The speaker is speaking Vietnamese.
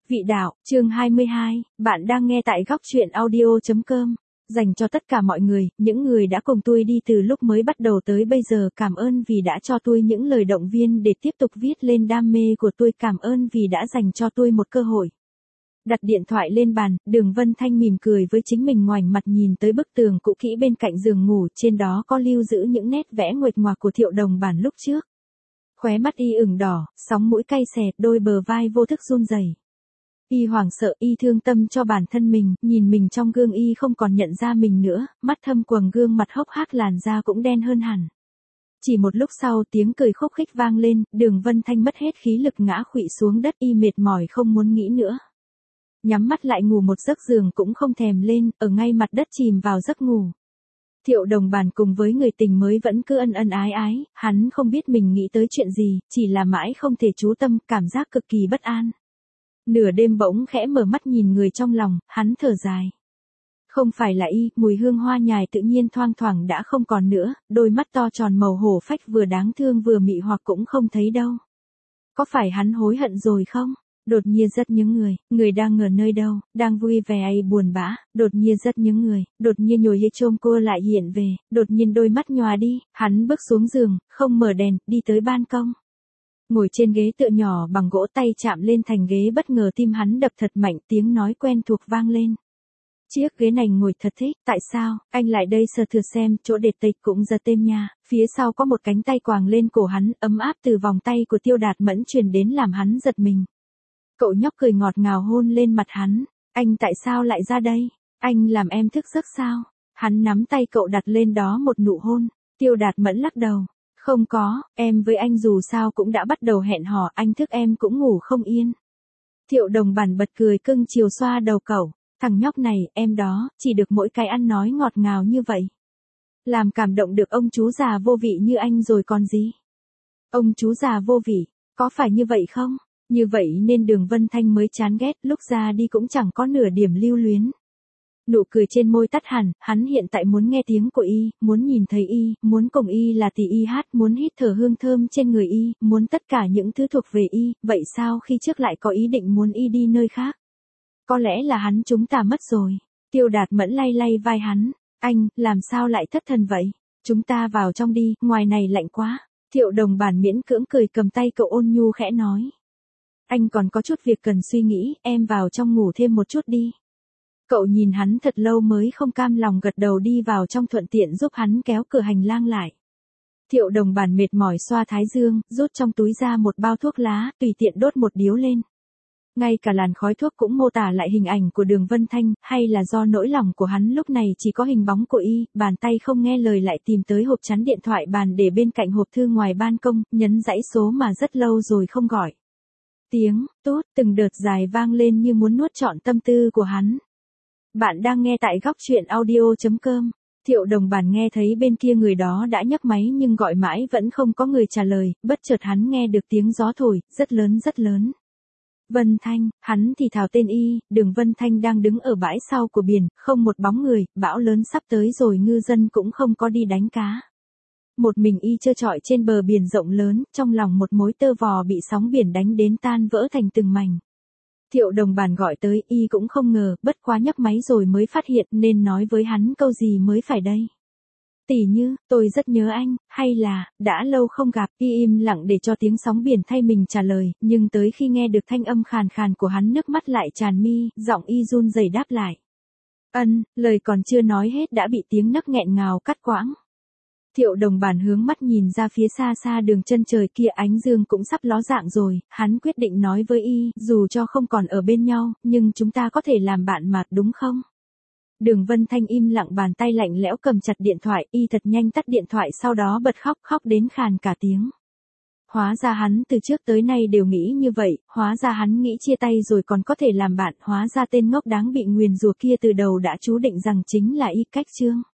Vị đạo, chương 22, bạn đang nghe tại góc truyện audio.com. Dành cho tất cả mọi người, những người đã cùng tôi đi từ lúc mới bắt đầu tới bây giờ, cảm ơn vì đã cho tôi những lời động viên để tiếp tục viết lên đam mê của tôi, cảm ơn vì đã dành cho tôi một cơ hội. Đặt điện thoại lên bàn, Đường Vân Thanh mỉm cười với chính mình, ngoảnh mặt nhìn tới bức tường cũ kỹ bên cạnh giường ngủ, trên đó có lưu giữ những nét vẽ nguệch ngoạc của Thiệu Đồng Bản lúc trước. Khóe mắt y ửng đỏ, sóng mũi cay xè, đôi bờ vai vô thức run rẩy. Y hoảng sợ, y thương tâm cho bản thân mình, nhìn mình trong gương y không còn nhận ra mình nữa, mắt thâm quầng, gương mặt hốc hác, làn da cũng đen hơn hẳn. Chỉ một lúc sau, tiếng cười khúc khích vang lên, Đường Vân Thanh mất hết khí lực ngã khuỵu xuống đất, y mệt mỏi không muốn nghĩ nữa. Nhắm mắt lại ngủ một giấc, giường cũng không thèm lên, ở ngay mặt đất chìm vào giấc ngủ. Thiệu Đồng Bản cùng với người tình mới vẫn cứ ân ân ái ái, hắn không biết mình nghĩ tới chuyện gì, chỉ là mãi không thể chú tâm, cảm giác cực kỳ bất an. Nửa đêm bỗng khẽ mở mắt nhìn người trong lòng, hắn thở dài. Không phải là y, mùi hương hoa nhài tự nhiên thoang thoảng đã không còn nữa, đôi mắt to tròn màu hổ phách vừa đáng thương vừa mị hoặc cũng không thấy đâu. Có phải hắn hối hận rồi không? Đột nhiên rất nhớ người đang ở nơi đâu, đang vui vẻ hay buồn bã, đột nhiên rất nhớ người, đột nhiên nhồi hê trôm cô lại hiện về, đột nhiên đôi mắt nhòa đi, hắn bước xuống giường, không mở đèn, đi tới ban công. Ngồi trên ghế tựa nhỏ bằng gỗ, tay chạm lên thành ghế, bất ngờ tim hắn đập thật mạnh, tiếng nói quen thuộc vang lên. Chiếc ghế này ngồi thật thích, tại sao, anh lại đây sờ thử xem, chỗ để tịch cũng giật têm nha, phía sau có một cánh tay quàng lên cổ hắn, ấm áp từ vòng tay của Tiêu Đạt Mẫn truyền đến làm hắn giật mình. Cậu nhóc cười ngọt ngào hôn lên mặt hắn, anh tại sao lại ra đây, anh làm em thức giấc sao, hắn nắm tay cậu đặt lên đó một nụ hôn, Tiêu Đạt Mẫn lắc đầu. Không có, em với anh dù sao cũng đã bắt đầu hẹn hò, anh thức em cũng ngủ không yên. Thiệu Đồng Bản bật cười cưng chiều xoa đầu cậu, thằng nhóc này, em đó, chỉ được mỗi cái ăn nói ngọt ngào như vậy. Làm cảm động được ông chú già vô vị như anh rồi còn gì. Ông chú già vô vị, có phải như vậy không? Như vậy nên Đường Vân Thanh mới chán ghét, lúc ra đi cũng chẳng có nửa điểm lưu luyến. Nụ cười trên môi tắt hẳn, hắn hiện tại muốn nghe tiếng của y, muốn nhìn thấy y, muốn cùng y là tỷ y hát, muốn hít thở hương thơm trên người y, muốn tất cả những thứ thuộc về y, vậy sao khi trước lại có ý định muốn y đi nơi khác? Có lẽ là hắn chúng ta mất rồi. Tiêu Đạt Mẫn lay lay vai hắn, anh, làm sao lại thất thần vậy? Chúng ta vào trong đi, ngoài này lạnh quá. Thiệu Đồng Bản miễn cưỡng cười, cầm tay cậu ôn nhu khẽ nói. Anh còn có chút việc cần suy nghĩ, em vào trong ngủ thêm một chút đi. Cậu nhìn hắn thật lâu mới không cam lòng gật đầu đi vào trong, thuận tiện giúp hắn kéo cửa hành lang lại. Thiệu Đồng Bản mệt mỏi xoa thái dương, rút trong túi ra một bao thuốc lá, tùy tiện đốt một điếu lên. Ngay cả làn khói thuốc cũng mô tả lại hình ảnh của Đường Vân Thanh, hay là do nỗi lòng của hắn lúc này chỉ có hình bóng của y, bàn tay không nghe lời lại tìm tới hộp chắn điện thoại bàn để bên cạnh hộp thư ngoài ban công, nhấn dãy số mà rất lâu rồi không gọi. Tiếng, tốt, từng đợt dài vang lên như muốn nuốt trọn tâm tư của hắn. Bạn đang nghe tại góc truyện audio.com. Thiệu Đồng Bản nghe thấy bên kia người đó đã nhấc máy nhưng gọi mãi vẫn không có người trả lời, bất chợt hắn nghe được tiếng gió thổi, rất lớn rất lớn. Vân Thanh, hắn thì thào tên y, Đường Vân Thanh đang đứng ở bãi sau của biển, không một bóng người, bão lớn sắp tới rồi, ngư dân cũng không có đi đánh cá. Một mình y trơ trọi trên bờ biển rộng lớn, trong lòng một mối tơ vò bị sóng biển đánh đến tan vỡ thành từng mảnh. Thiệu Đồng Bản gọi tới, y cũng không ngờ, bất quá nhấc máy rồi mới phát hiện, nên nói với hắn câu gì mới phải đây. Tỉ như, tôi rất nhớ anh, hay là, đã lâu không gặp, y im lặng để cho tiếng sóng biển thay mình trả lời, nhưng tới khi nghe được thanh âm khàn khàn của hắn, nước mắt lại tràn mi, giọng y run rẩy đáp lại. Lời còn chưa nói hết đã bị tiếng nấc nghẹn ngào cắt quãng. Thiệu Đồng Bản hướng mắt nhìn ra phía xa xa đường chân trời kia, ánh dương cũng sắp ló dạng rồi, hắn quyết định nói với y, dù cho không còn ở bên nhau, nhưng chúng ta có thể làm bạn mà, đúng không? Đường Vân Thanh im lặng, bàn tay lạnh lẽo cầm chặt điện thoại, y thật nhanh tắt điện thoại, sau đó bật khóc, khóc đến khàn cả tiếng. Hóa ra hắn từ trước tới nay đều nghĩ như vậy, hóa ra hắn nghĩ chia tay rồi còn có thể làm bạn, hóa ra tên ngốc đáng bị nguyền rủa kia từ đầu đã chú định rằng chính là y. Cách chương